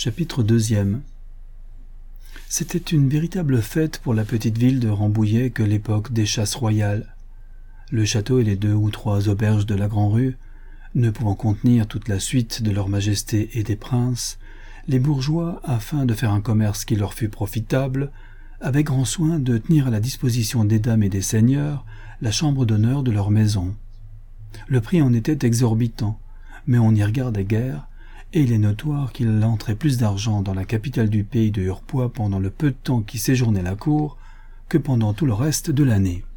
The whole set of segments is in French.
Chapitre 2. C'était une véritable fête pour la petite ville de Rambouillet que l'époque des chasses royales. Le château et les 2 ou 3 auberges de la Grand-Rue, ne pouvant contenir toute la suite de leur majesté et des princes, les bourgeois, afin de faire un commerce qui leur fût profitable, avaient grand soin de tenir à la disposition des dames et des seigneurs la chambre d'honneur de leur maison. Le prix en était exorbitant, mais on n'y regardait guère, et il est notoire qu'il entrait plus d'argent dans la capitale du pays de Hurepoix pendant le peu de temps qu'y séjournait la cour que pendant tout le reste de l'année.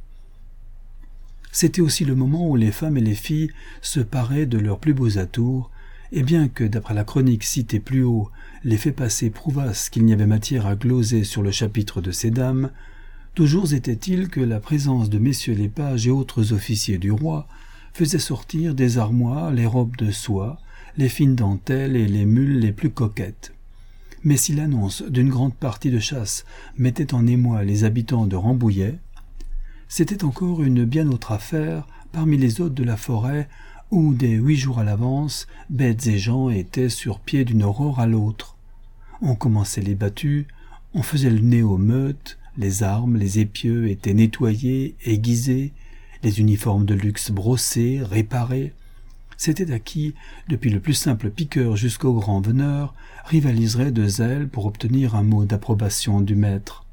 C'était aussi le moment où les femmes et les filles se paraient de leurs plus beaux atours, et bien que, d'après la chronique citée plus haut, les faits passés prouvassent qu'il n'y avait matière à gloser sur le chapitre de ces dames, toujours était-il que la présence de messieurs les pages et autres officiers du roi faisait sortir des armoires les robes de soie, les fines dentelles et les mules les plus coquettes. Mais si l'annonce d'une grande partie de chasse mettait en émoi les habitants de Rambouillet, c'était encore une bien autre affaire parmi les hôtes de la forêt où, dès 8 jours à l'avance, bêtes et gens étaient sur pied d'une aurore à l'autre. On commençait les battues, on faisait le nez aux meutes, les armes, les épieux étaient nettoyés, aiguisés, les uniformes de luxe brossés, réparés. C'était à qui, depuis le plus simple piqueur jusqu'au grand veneur, rivaliserait de zèle pour obtenir un mot d'approbation du maître.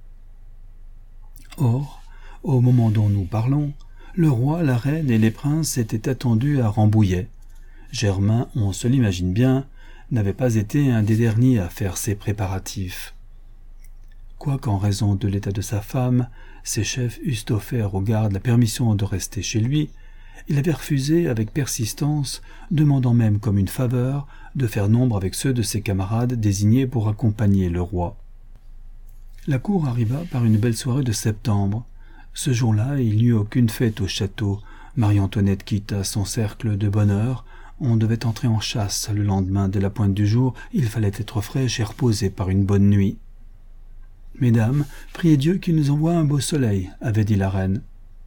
Or, au moment dont nous parlons, le roi, la reine et les princes étaient attendus à Rambouillet. Germain, on se l'imagine bien, n'avait pas été un des derniers à faire ses préparatifs. Quoiqu'en raison de l'état de sa femme, ses chefs eussent offert aux gardes la permission de rester chez lui, il avait refusé avec persistance, demandant même comme une faveur de faire nombre avec ceux de ses camarades désignés pour accompagner le roi. La cour arriva par une belle soirée de septembre. Ce jour-là, il n'y eut aucune fête au château. Marie-Antoinette quitta son cercle de bonheur. On devait entrer en chasse le lendemain de la pointe du jour. Il fallait être fraîche et reposée par une bonne nuit. « Mesdames, priez Dieu qu'il nous envoie un beau soleil », avait dit la reine.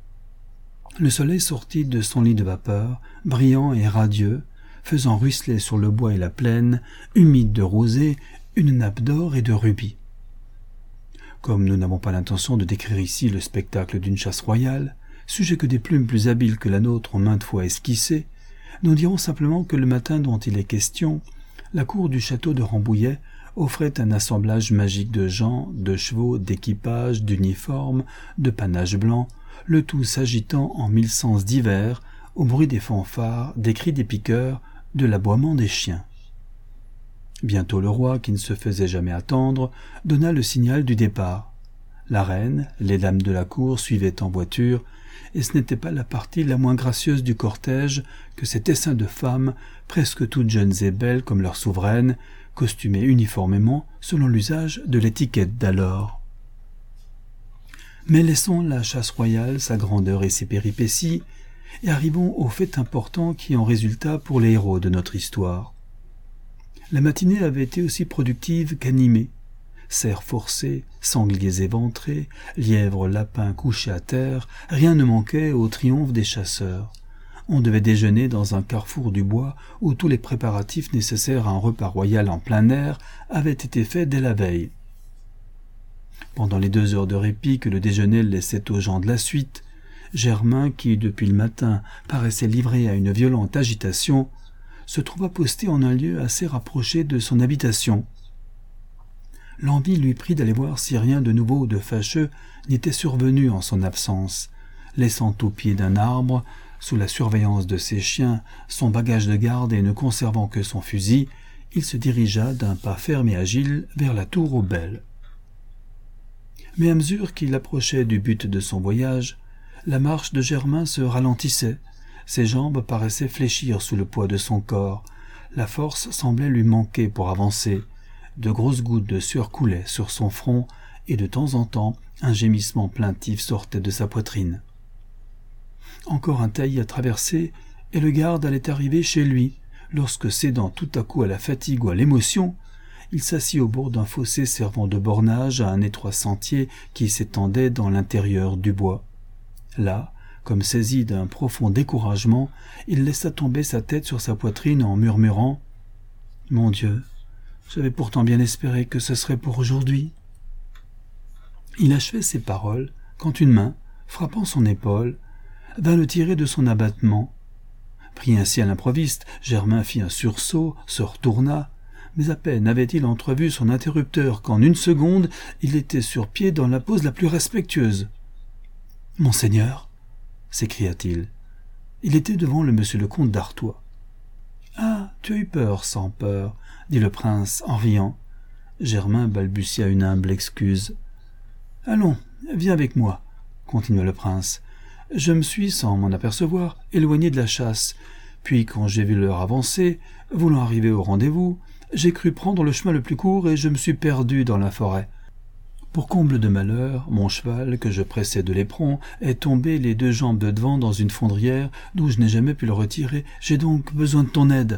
Le soleil sortit de son lit de vapeur, brillant et radieux, faisant ruisseler sur le bois et la plaine, humide de rosée, une nappe d'or et de rubis. Comme nous n'avons pas l'intention de décrire ici le spectacle d'une chasse royale, sujet que des plumes plus habiles que la nôtre ont maintes fois esquissé, nous dirons simplement que le matin dont il est question, la cour du château de Rambouillet offrait un assemblage magique de gens, de chevaux, d'équipages, d'uniformes, de panaches blancs, le tout s'agitant en 1000 sens divers, au bruit des fanfares, des cris des piqueurs, de l'aboiement des chiens. Bientôt le roi, qui ne se faisait jamais attendre, donna le signal du départ. La reine, les dames de la cour suivaient en voiture, et ce n'était pas la partie la moins gracieuse du cortège que cet essaim de femmes, presque toutes jeunes et belles comme leur souveraine, costumées uniformément selon l'usage de l'étiquette d'alors. Mais laissons la chasse royale, sa grandeur et ses péripéties, et arrivons au fait important qui en résulta pour les héros de notre histoire. La matinée avait été aussi productive qu'animée. Cerfs forcés, sangliers éventrés, lièvres, lapins couchés à terre, rien ne manquait au triomphe des chasseurs. On devait déjeuner dans un carrefour du bois où tous les préparatifs nécessaires à un repas royal en plein air avaient été faits dès la veille. Pendant les 2 heures de répit que le déjeuner laissait aux gens de la suite, Germain, qui depuis le matin paraissait livré à une violente agitation, se trouva posté en un lieu assez rapproché de son habitation. L'envie lui prit d'aller voir si rien de nouveau ou de fâcheux n'était survenu en son absence. Laissant au pied d'un arbre, sous la surveillance de ses chiens, son bagage de garde et ne conservant que son fusil, il se dirigea d'un pas ferme et agile vers la tour aux belles. Mais à mesure qu'il approchait du but de son voyage, la marche de Germain se ralentissait, ses jambes paraissaient fléchir sous le poids de son corps, la force semblait lui manquer pour avancer, de grosses gouttes de sueur coulaient sur son front et de temps en temps un gémissement plaintif sortait de sa poitrine. Encore un taillis à traverser et le garde allait arriver chez lui, lorsque cédant tout à coup à la fatigue ou à l'émotion, il s'assit au bord d'un fossé servant de bornage à un étroit sentier qui s'étendait dans l'intérieur du bois. Là, comme saisi d'un profond découragement, il laissa tomber sa tête sur sa poitrine en murmurant « Mon Dieu, J'avais pourtant bien espéré que ce serait pour aujourd'hui. » Il achevait ces paroles quand une main, frappant son épaule, vint le tirer de son abattement. Pris ainsi à l'improviste, Germain fit un sursaut, se retourna, mais à peine avait-il entrevu son interrupteur qu'en une seconde, il était sur pied dans la pose la plus respectueuse. « Monseigneur » s'écria-t-il. Il était devant le monsieur le comte d'Artois. « Ah, tu as eu peur, sans peur » dit le prince en riant. Germain balbutia une humble excuse. « Allons, viens avec moi » continua le prince. « Je me suis, sans m'en apercevoir, éloigné de la chasse. Puis, quand j'ai vu l'heure avancer, voulant arriver au rendez-vous, j'ai cru prendre le chemin le plus court et je me suis perdu dans la forêt. Pour comble de malheur, mon cheval, que je pressais de l'éperon, est tombé les 2 jambes de devant dans une fondrière d'où je n'ai jamais pu le retirer. J'ai donc besoin de ton aide. »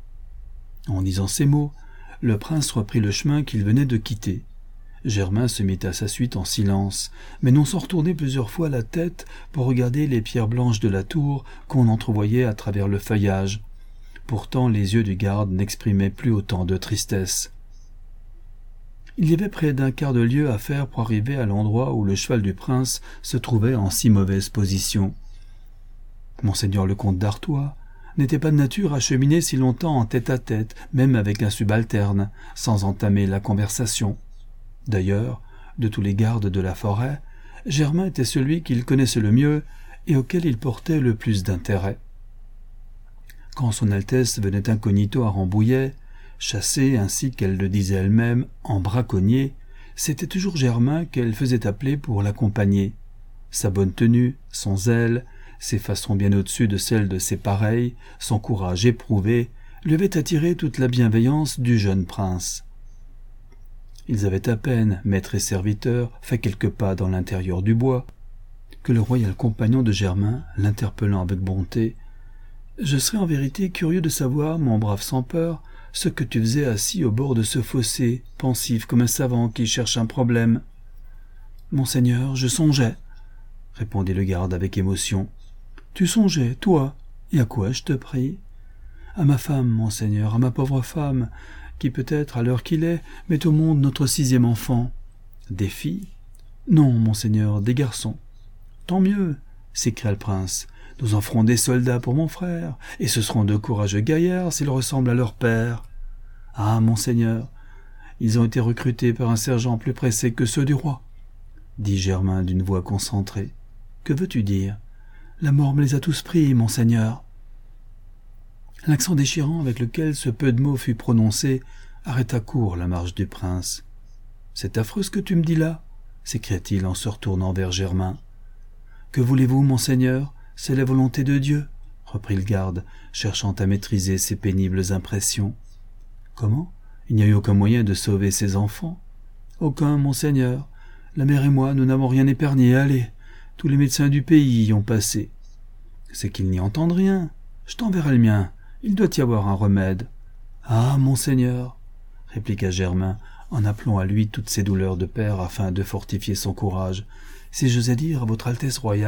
En disant ces mots, le prince reprit le chemin qu'il venait de quitter. Germain se mit à sa suite en silence, mais non sans retourner plusieurs fois la tête pour regarder les pierres blanches de la tour qu'on entrevoyait à travers le feuillage. Pourtant les yeux du garde n'exprimaient plus autant de tristesse. Il y avait près d'un quart de lieue à faire pour arriver à l'endroit où le cheval du prince se trouvait en si mauvaise position. Monseigneur le comte d'Artois n'était pas de nature à cheminer si longtemps en tête-à-tête, même avec un subalterne, sans entamer la conversation. D'ailleurs, de tous les gardes de la forêt, Germain était celui qu'il connaissait le mieux et auquel il portait le plus d'intérêt. Quand son Altesse venait incognito à Rambouillet, chassée, ainsi qu'elle le disait elle-même, en braconnier, c'était toujours Germain qu'elle faisait appeler pour l'accompagner. Sa bonne tenue, son zèle, ses façons bien au-dessus de celles de ses pareils, son courage éprouvé, lui avaient attiré toute la bienveillance du jeune prince. Ils avaient à peine, maître et serviteur, fait quelques pas dans l'intérieur du bois, que le royal compagnon de Germain, l'interpellant avec bonté, « Je serais en vérité curieux de savoir, mon brave sans peur, ce que tu faisais assis au bord de ce fossé, pensif comme un savant qui cherche un problème. »« Monseigneur, je songeais, » répondit le garde avec émotion. « Tu songeais, toi, et à quoi, je te prie ?»« À ma femme, monseigneur, à ma pauvre femme, qui peut-être, à l'heure qu'il est, met au monde notre 6e enfant. »« Des filles ? » ?»« Non, monseigneur, des garçons. »« Tant mieux, » s'écria le prince. « Nous en ferons des soldats pour mon frère, et ce seront de courageux gaillards s'ils ressemblent à leur père. »« Ah, monseigneur, ils ont été recrutés par un sergent plus pressé que ceux du roi, » dit Germain d'une voix concentrée. « Que veux-tu dire ? La mort me les a tous pris, monseigneur. » L'accent déchirant avec lequel ce peu de mots fut prononcé arrêta court la marche du prince. « C'est affreux ce que tu me dis là » s'écria-t-il en se retournant vers Germain. « Que voulez-vous, monseigneur ? C'est la volonté de Dieu, » reprit le garde, cherchant à maîtriser ses pénibles impressions. « Comment ? Il n'y a eu aucun moyen de sauver ces enfants ? »« Aucun, monseigneur. La mère et moi, nous n'avons rien épargné. Allez, tous les médecins du pays y ont passé. »« C'est qu'ils n'y entendent rien. Je t'enverrai le mien. Il doit y avoir un remède. »« Ah, monseigneur, » répliqua Germain, en appelant à lui toutes ses douleurs de père afin de fortifier son courage. « Si j'osais dire à votre Altesse royale... »«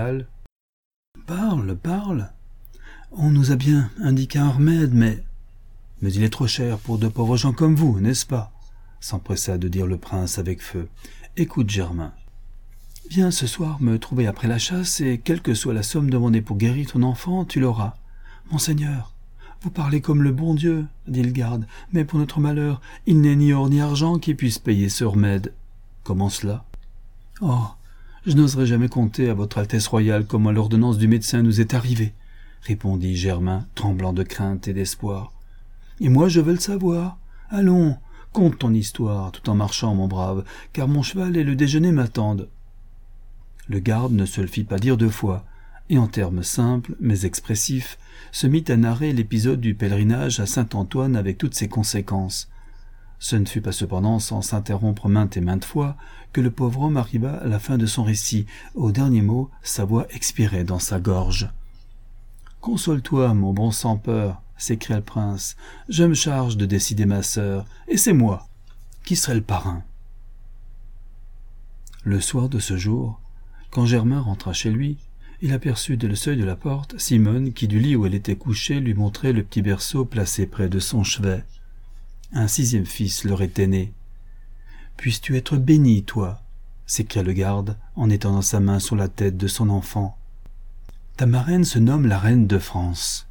Parle, parle. On nous a bien indiqué un remède, mais... »« Mais il est trop cher pour 2 pauvres gens comme vous, n'est-ce pas ?» s'empressa de dire le prince avec feu. « Écoute, Germain. Viens ce soir me trouver après la chasse, et quelle que soit la somme demandée pour guérir ton enfant, tu l'auras. »« Monseigneur, vous parlez comme le bon Dieu, » dit le garde, « mais pour notre malheur, il n'est ni or ni argent qui puisse payer ce remède. »« Comment cela ? » ?»« Oh, je n'oserais jamais compter à votre Altesse royale comment l'ordonnance du médecin nous est arrivée, » répondit Germain, tremblant de crainte et d'espoir. « Et moi je veux le savoir. Allons, conte ton histoire, tout en marchant, mon brave, car mon cheval et le déjeuner m'attendent. » Le garde ne se le fit pas dire 2 fois, et en termes simples, mais expressifs, se mit à narrer l'épisode du pèlerinage à Saint-Antoine avec toutes ses conséquences. Ce ne fut pas cependant sans s'interrompre maintes et maintes fois que le pauvre homme arriva à la fin de son récit. Au dernier mot, sa voix expirait dans sa gorge. « Console-toi, mon bon sans-peur, » s'écria le prince. « Je me charge de décider ma sœur, et c'est moi. Qui serait le parrain ?» Le soir de ce jour, quand Germain rentra chez lui, il aperçut dès le seuil de la porte Simone qui, du lit où elle était couchée, lui montrait le petit berceau placé près de son chevet. Un 6e fils leur était né. « Puisses-tu être béni, toi » s'écria le garde en étendant sa main sur la tête de son enfant. « Ta marraine se nomme la reine de France.